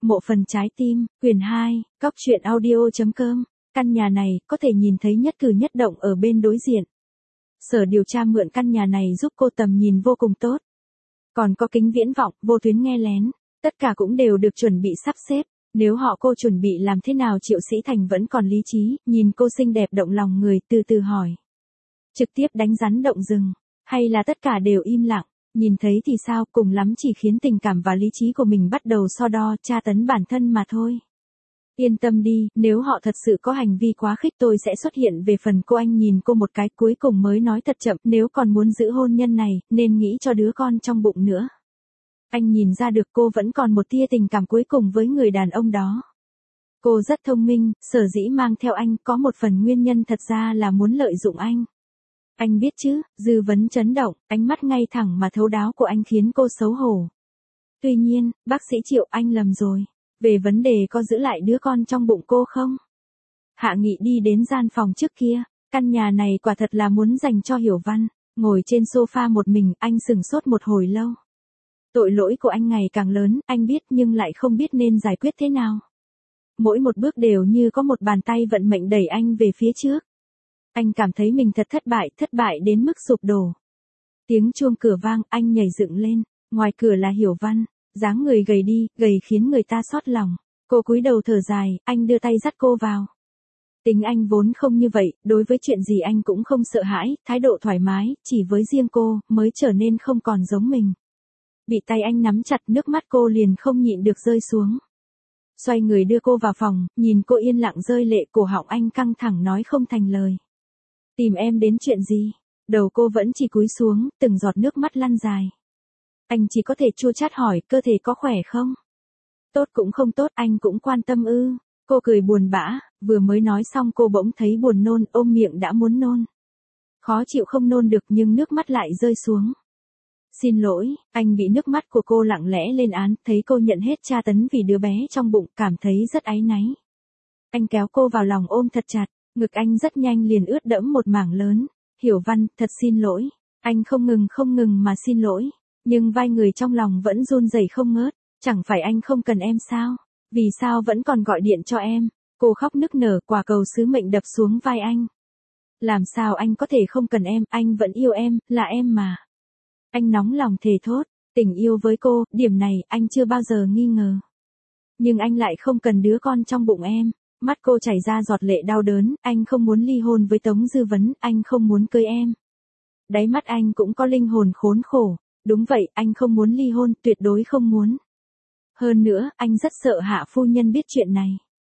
Mộ phần trái tim, quyển 2, Cóc truyện audio.com. Căn nhà này có thể nhìn thấy nhất cử nhất động ở bên đối diện. Sở điều tra mượn căn nhà này giúp cô tầm nhìn vô cùng tốt. Còn có kính viễn vọng, vô tuyến nghe lén, tất cả cũng đều được chuẩn bị sắp xếp. Nếu họ cô chuẩn bị làm thế nào Triệu Sĩ Thành vẫn còn lý trí, nhìn cô xinh đẹp động lòng người từ từ hỏi. Trực tiếp đánh rắn động rừng, hay là tất cả đều im lặng, nhìn thấy thì sao, cùng lắm chỉ khiến tình cảm và lý trí của mình bắt đầu so đo, tra tấn bản thân mà thôi. Yên tâm đi, nếu họ thật sự có hành vi quá khích tôi sẽ xuất hiện về phần cô. Anh nhìn cô một cái cuối cùng mới nói thật chậm, nếu còn muốn giữ hôn nhân này, nên nghĩ cho đứa con trong bụng nữa. Anh nhìn ra được cô vẫn còn một tia tình cảm cuối cùng với người đàn ông đó. Cô rất thông minh, sở dĩ mang theo anh có một phần nguyên nhân thật ra là muốn lợi dụng anh. Anh biết chứ, Dư Vấn chấn động, ánh mắt ngay thẳng mà thấu đáo của anh khiến cô xấu hổ. Tuy nhiên, bác sĩ Triệu, anh lầm rồi. Về vấn đề có giữ lại đứa con trong bụng cô không? Hạ Nghị đi đến gian phòng trước kia, căn nhà này quả thật là muốn dành cho Hiểu Văn. Ngồi trên sofa một mình, anh sửng sốt một hồi lâu. Tội lỗi của anh ngày càng lớn, anh biết nhưng lại không biết nên giải quyết thế nào. Mỗi một bước đều như có một bàn tay vận mệnh đẩy anh về phía trước. Anh cảm thấy mình thật thất bại đến mức sụp đổ. Tiếng chuông cửa vang, anh nhảy dựng lên, ngoài cửa là Hiểu Văn, dáng người gầy đi, gầy khiến người ta xót lòng. Cô cúi đầu thở dài, anh đưa tay dắt cô vào. Tính anh vốn không như vậy, đối với chuyện gì anh cũng không sợ hãi, thái độ thoải mái, chỉ với riêng cô, mới trở nên không còn giống mình. Bị tay anh nắm chặt, nước mắt cô liền không nhịn được rơi xuống. Xoay người đưa cô vào phòng, nhìn cô yên lặng rơi lệ, cổ họng anh căng thẳng nói không thành lời. Tìm em đến chuyện gì? Đầu cô vẫn chỉ cúi xuống, từng giọt nước mắt lăn dài. Anh chỉ có thể chua chát hỏi, cơ thể có khỏe không? Tốt cũng không tốt, anh cũng quan tâm ư? Cô cười buồn bã, vừa mới nói xong cô bỗng thấy buồn nôn, ôm miệng đã muốn nôn. Khó chịu không nôn được nhưng nước mắt lại rơi xuống. Xin lỗi, anh bị nước mắt của cô lặng lẽ lên án, thấy cô nhận hết tra tấn vì đứa bé trong bụng, cảm thấy rất áy náy. Anh kéo cô vào lòng ôm thật chặt, ngực anh rất nhanh liền ướt đẫm một mảng lớn. Hiểu Văn, thật xin lỗi. Anh không ngừng mà xin lỗi. Nhưng vai người trong lòng vẫn run rẩy không ngớt. Chẳng phải anh không cần em sao? Vì sao vẫn còn gọi điện cho em? Cô khóc nức nở, quả cầu sứ mệnh đập xuống vai anh. Làm sao anh có thể không cần em, anh vẫn yêu em, là em mà. Anh nóng lòng thề thốt, tình yêu với cô, điểm này anh chưa bao giờ nghi ngờ. Nhưng anh lại không cần đứa con trong bụng em. Mắt cô chảy ra giọt lệ đau đớn, anh không muốn ly hôn với Tống Dư Vấn, anh không muốn cưới em. Đáy mắt anh cũng có linh hồn khốn khổ. Đúng vậy, anh không muốn ly hôn, tuyệt đối không muốn. Hơn nữa, anh rất sợ Hạ phu nhân biết chuyện này.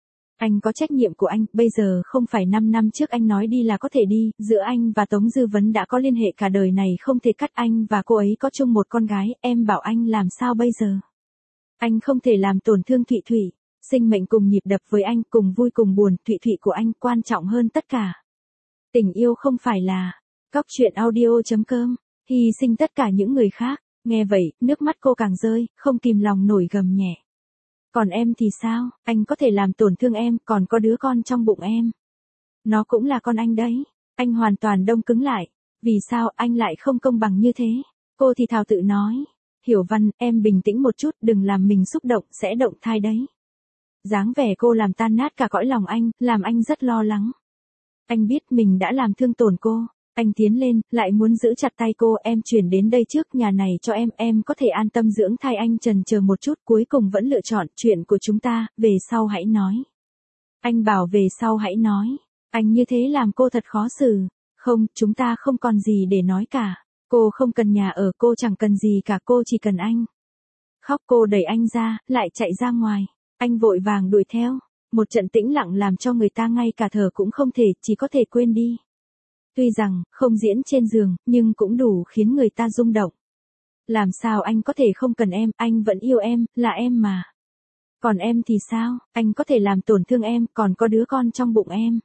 Anh có trách nhiệm của anh, bây giờ không phải 5 năm trước anh nói đi là có thể đi, giữa anh và Tống Dư Vấn đã có liên hệ cả đời này không thể cắt, anh và cô ấy có chung một con gái, em bảo anh làm sao bây giờ? Anh không thể làm tổn thương Thụy Thụy, sinh mệnh cùng nhịp đập với anh, cùng vui cùng buồn, Thụy Thụy của anh quan trọng hơn tất cả. Tình yêu không phải là Cóc truyện audio.com, hy sinh tất cả những người khác. Nghe vậy, nước mắt cô càng rơi, không kìm lòng nổi gầm nhẹ. Còn em thì sao, anh có thể làm tổn thương em, còn có đứa con trong bụng em. Nó cũng là con anh đấy. Anh hoàn toàn đông cứng lại. Vì sao anh lại không công bằng như thế? Cô thì thào tự nói. Hiểu Văn, em bình tĩnh một chút, đừng làm mình xúc động, sẽ động thai đấy. Dáng vẻ cô làm tan nát cả cõi lòng anh, làm anh rất lo lắng. Anh biết mình đã làm thương tổn cô. Anh tiến lên, lại muốn giữ chặt tay cô, em chuyển đến đây trước, nhà này cho em có thể an tâm dưỡng thai. Anh chần chờ một chút, cuối cùng vẫn lựa chọn chuyện của chúng ta, về sau hãy nói. Anh bảo về sau hãy nói. Anh như thế làm cô thật khó xử. Không, chúng ta không còn gì để nói cả. Cô không cần nhà ở, cô chẳng cần gì cả, cô chỉ cần anh. Khóc cô đẩy anh ra, lại chạy ra ngoài. Anh vội vàng đuổi theo. Một trận tĩnh lặng làm cho người ta ngay cả thở cũng không thể, chỉ có thể quên đi. Tuy rằng, không diễn trên giường, nhưng cũng đủ khiến người ta rung động. Làm sao anh có thể không cần em, anh vẫn yêu em, là em mà. Còn em thì sao, anh có thể làm tổn thương em, còn có đứa con trong bụng em.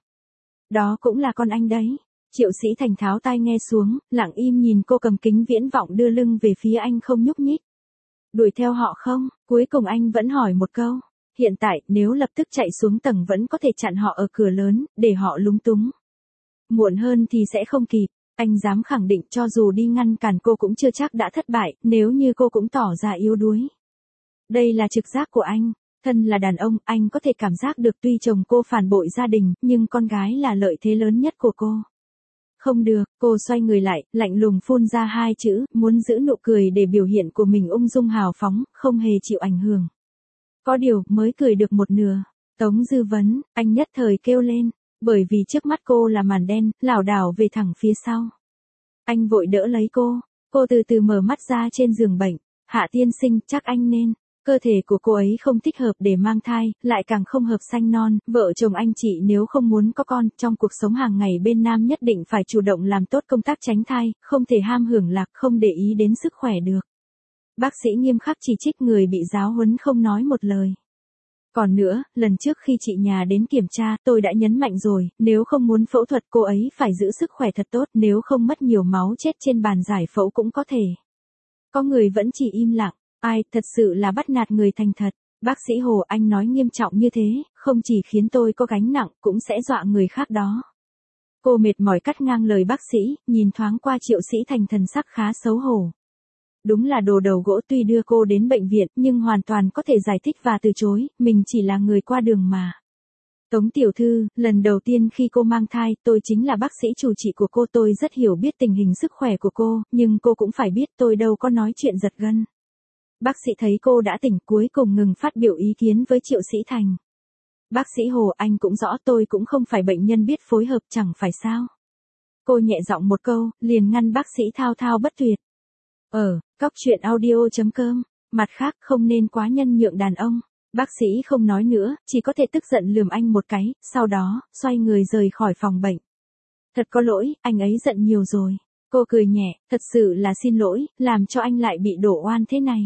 Đó cũng là con anh đấy. Triệu Sĩ Thành tháo tai nghe xuống, lặng im nhìn cô cầm kính viễn vọng đưa lưng về phía anh không nhúc nhích. Đuổi theo họ không, cuối cùng anh vẫn hỏi một câu. Hiện tại, nếu lập tức chạy xuống tầng vẫn có thể chặn họ ở cửa lớn, để họ lúng túng. Muộn hơn thì sẽ không kịp, anh dám khẳng định cho dù đi ngăn cản cô cũng chưa chắc đã thất bại, nếu như cô cũng tỏ ra yếu đuối. Đây là trực giác của anh, Thân là đàn ông, anh có thể cảm giác được tuy chồng cô phản bội gia đình, nhưng con gái là lợi thế lớn nhất của cô. Không được, cô xoay người lại, lạnh lùng phun ra hai chữ, muốn giữ nụ cười để biểu hiện của mình ung dung hào phóng, không hề chịu ảnh hưởng. Có điều, mới cười được một nửa. Tống Dư Vấn, anh nhất thời kêu lên, bởi vì trước mắt cô là màn đen, lảo đảo về thẳng phía sau. Anh vội đỡ lấy cô từ từ mở mắt ra trên giường bệnh, Hạ tiên sinh, chắc anh nên. Cơ thể của cô ấy không thích hợp để mang thai, lại càng không hợp sanh non, vợ chồng anh chị nếu không muốn có con, trong cuộc sống hàng ngày bên nam nhất định phải chủ động làm tốt công tác tránh thai, không thể ham hưởng lạc, không để ý đến sức khỏe được. Bác sĩ nghiêm khắc chỉ trích người bị giáo huấn không nói một lời. Còn nữa, lần trước khi chị nhà đến kiểm tra, tôi đã nhấn mạnh rồi, nếu không muốn phẫu thuật cô ấy phải giữ sức khỏe thật tốt, nếu không mất nhiều máu chết trên bàn giải phẫu cũng có thể. Có người vẫn chỉ im lặng. Ai, thật sự là bắt nạt người thành thật. Bác sĩ Hồ, anh nói nghiêm trọng như thế, không chỉ khiến tôi có gánh nặng, cũng sẽ dọa người khác đó. Cô mệt mỏi cắt ngang lời bác sĩ, nhìn thoáng qua Triệu Sĩ Thành thần sắc khá xấu hổ. Đúng là đồ đầu gỗ, tuy đưa cô đến bệnh viện, nhưng hoàn toàn có thể giải thích và từ chối, mình chỉ là người qua đường mà. Tống tiểu thư, lần đầu tiên khi cô mang thai, tôi chính là bác sĩ chủ trị của cô, tôi rất hiểu biết tình hình sức khỏe của cô, nhưng cô cũng phải biết tôi đâu có nói chuyện giật gân. Bác sĩ thấy cô đã tỉnh, cuối cùng ngừng phát biểu ý kiến với Triệu Sĩ Thành. Bác sĩ Hồ, anh cũng rõ tôi cũng không phải bệnh nhân biết phối hợp, chẳng phải sao. Cô nhẹ giọng một câu, liền ngăn bác sĩ thao thao bất tuyệt. Cóc truyện audio.com, mặt khác không nên quá nhân nhượng đàn ông. Bác sĩ không nói nữa, chỉ có thể tức giận lườm anh một cái, sau đó, xoay người rời khỏi phòng bệnh. Thật có lỗi, anh ấy giận nhiều rồi. Cô cười nhẹ, thật sự là xin lỗi, làm cho anh lại bị đổ oan thế này.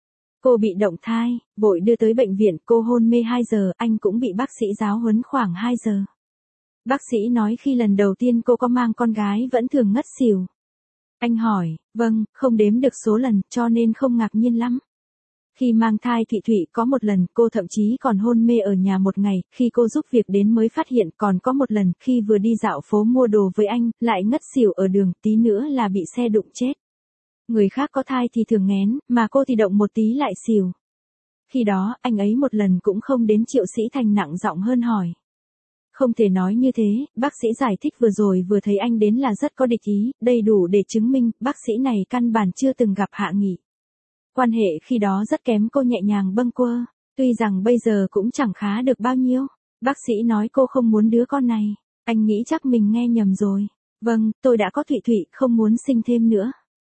Cô bị động thai, vội đưa tới bệnh viện, cô hôn mê 2 giờ, anh cũng bị bác sĩ giáo huấn khoảng 2 giờ. Bác sĩ nói khi lần đầu tiên cô có mang con gái vẫn thường ngất xỉu. Anh hỏi, vâng, không đếm được số lần, cho nên không ngạc nhiên lắm. Khi mang thai Thị Thụy có một lần, cô thậm chí còn hôn mê ở nhà một ngày, khi cô giúp việc đến mới phát hiện, còn có một lần, khi vừa đi dạo phố mua đồ với anh, lại ngất xỉu ở đường, tí nữa là bị xe đụng chết. Người khác có thai thì thường nghén, mà cô thì động một tí lại xỉu. Khi đó, anh ấy một lần cũng không đến. Triệu Sĩ Thành nặng giọng hơn hỏi. Không thể nói như thế, bác sĩ giải thích vừa rồi vừa thấy anh đến là rất có địch ý, đầy đủ để chứng minh, bác sĩ này căn bản chưa từng gặp Hạ Nghị. Quan hệ khi đó rất kém, cô nhẹ nhàng bâng quơ, tuy rằng bây giờ cũng chẳng khá được bao nhiêu. Bác sĩ nói cô không muốn đứa con này, anh nghĩ chắc mình nghe nhầm rồi. Vâng, tôi đã có Thụy Thụy, không muốn sinh thêm nữa.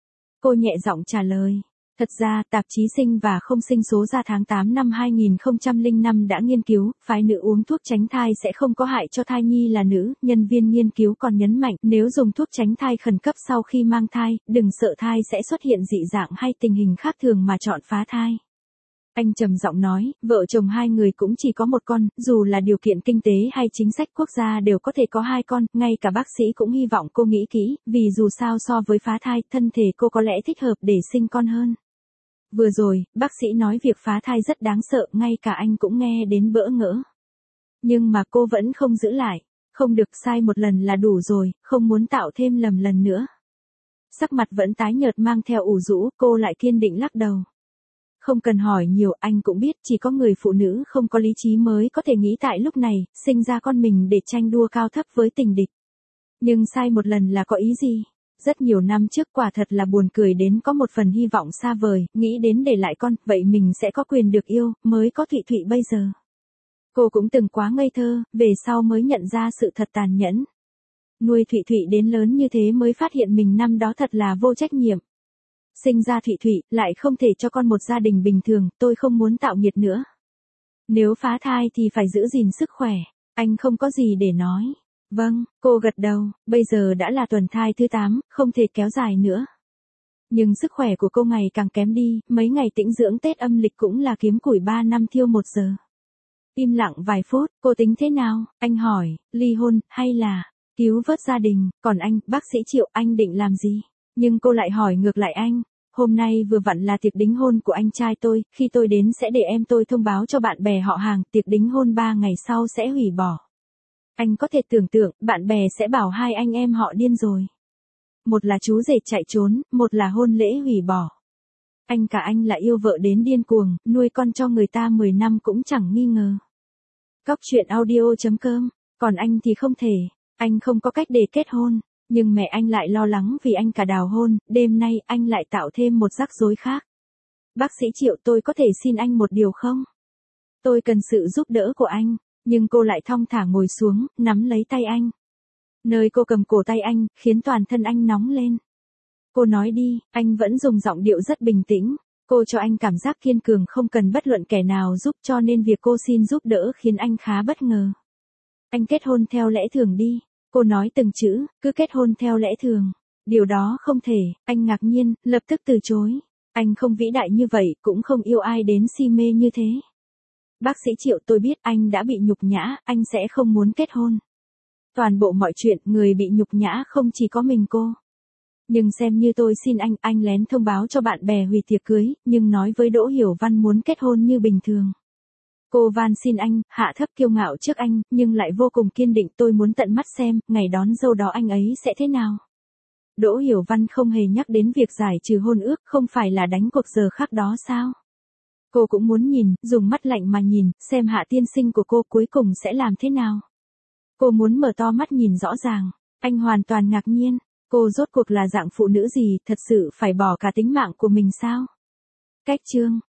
Cô nhẹ giọng trả lời. Thật ra, tạp chí Sinh và Không Sinh số ra tháng 8 năm 2005 đã nghiên cứu, phái nữ uống thuốc tránh thai sẽ không có hại cho thai nhi là nữ. Nhân viên nghiên cứu còn nhấn mạnh, nếu dùng thuốc tránh thai khẩn cấp sau khi mang thai, đừng sợ thai sẽ xuất hiện dị dạng hay tình hình khác thường mà chọn phá thai. Anh trầm giọng nói, vợ chồng hai người cũng chỉ có một con, dù là điều kiện kinh tế hay chính sách quốc gia đều có thể có 2 con, ngay cả bác sĩ cũng hy vọng cô nghĩ kỹ, vì dù sao so với phá thai, thân thể cô có lẽ thích hợp để sinh con hơn. Vừa rồi, bác sĩ nói việc phá thai rất đáng sợ, ngay cả anh cũng nghe đến bỡ ngỡ. Nhưng mà cô vẫn không giữ lại, không được, sai một lần là đủ rồi, không muốn tạo thêm lầm lần nữa. Sắc mặt vẫn tái nhợt mang theo ủ rũ, cô lại kiên định lắc đầu. Không cần hỏi nhiều, anh cũng biết chỉ có người phụ nữ không có lý trí mới có thể nghĩ tại lúc này, sinh ra con mình để tranh đua cao thấp với tình địch. Nhưng sai một lần là có ý gì? Rất nhiều năm trước quả thật là buồn cười đến có một phần hy vọng xa vời, nghĩ đến để lại con, vậy mình sẽ có quyền được yêu, mới có Thụy Thụy bây giờ. Cô cũng từng quá ngây thơ, về sau mới nhận ra sự thật tàn nhẫn. Nuôi Thụy Thụy đến lớn như thế mới phát hiện mình năm đó thật là vô trách nhiệm. Sinh ra Thụy Thụy, lại không thể cho con một gia đình bình thường, tôi không muốn tạo nghiệt nữa. Nếu phá thai thì phải giữ gìn sức khỏe, anh không có gì để nói. Vâng, cô gật đầu, bây giờ đã là tuần thai thứ 8, không thể kéo dài nữa. Nhưng sức khỏe của cô ngày càng kém đi, mấy ngày tĩnh dưỡng Tết âm lịch cũng là kiếm củi 3 năm thiêu 1 giờ. Im lặng vài phút, cô tính thế nào? Anh hỏi, ly hôn, hay là cứu vớt gia đình, còn anh, bác sĩ Triệu, anh định làm gì? Nhưng cô lại hỏi ngược lại anh, hôm nay vừa vặn là tiệc đính hôn của anh trai tôi, khi tôi đến sẽ để em tôi thông báo cho bạn bè họ hàng, tiệc đính hôn 3 ngày sau sẽ hủy bỏ. Anh có thể tưởng tượng, bạn bè sẽ bảo hai anh em họ điên rồi. Một là chú rể chạy trốn, một là hôn lễ hủy bỏ. Anh là yêu vợ đến điên cuồng, nuôi con cho người ta 10 năm cũng chẳng nghi ngờ. Cóc truyện audio.com, còn anh thì không thể, anh không có cách để kết hôn, nhưng mẹ anh lại lo lắng vì anh cả đào hôn, đêm nay anh lại tạo thêm một rắc rối khác. Bác sĩ Triệu, tôi có thể xin anh một điều không? Tôi cần sự giúp đỡ của anh, nhưng cô lại thong thả ngồi xuống, nắm lấy tay anh. Nơi cô cầm cổ tay anh, khiến toàn thân anh nóng lên. Cô nói đi, anh vẫn dùng giọng điệu rất bình tĩnh. Cô cho anh cảm giác kiên cường không cần bất luận kẻ nào giúp, cho nên việc cô xin giúp đỡ khiến anh khá bất ngờ. Anh kết hôn theo lẽ thường đi. Cô nói từng chữ, cứ kết hôn theo lẽ thường. Điều đó không thể, anh ngạc nhiên, lập tức từ chối. Anh không vĩ đại như vậy, cũng không yêu ai đến si mê như thế. Bác sĩ Triệu, tôi biết anh đã bị nhục nhã, anh sẽ không muốn kết hôn. Toàn bộ mọi chuyện, người bị nhục nhã không chỉ có mình cô. Nhưng xem như tôi xin anh lén thông báo cho bạn bè hủy tiệc cưới, nhưng nói với Đỗ Hiểu Văn muốn kết hôn như bình thường. Cô van xin anh, hạ thấp kiêu ngạo trước anh, nhưng lại vô cùng kiên định, tôi muốn tận mắt xem, ngày đón dâu đó anh ấy sẽ thế nào. Đỗ Hiểu Văn không hề nhắc đến việc giải trừ hôn ước, không phải là đánh cuộc giờ khắc đó sao? Cô cũng muốn nhìn, dùng mắt lạnh mà nhìn, xem Hạ tiên sinh của cô cuối cùng sẽ làm thế nào. Cô muốn mở to mắt nhìn rõ ràng. Anh hoàn toàn ngạc nhiên. Cô rốt cuộc là dạng phụ nữ gì, thật sự phải bỏ cả tính mạng của mình sao? Cách chương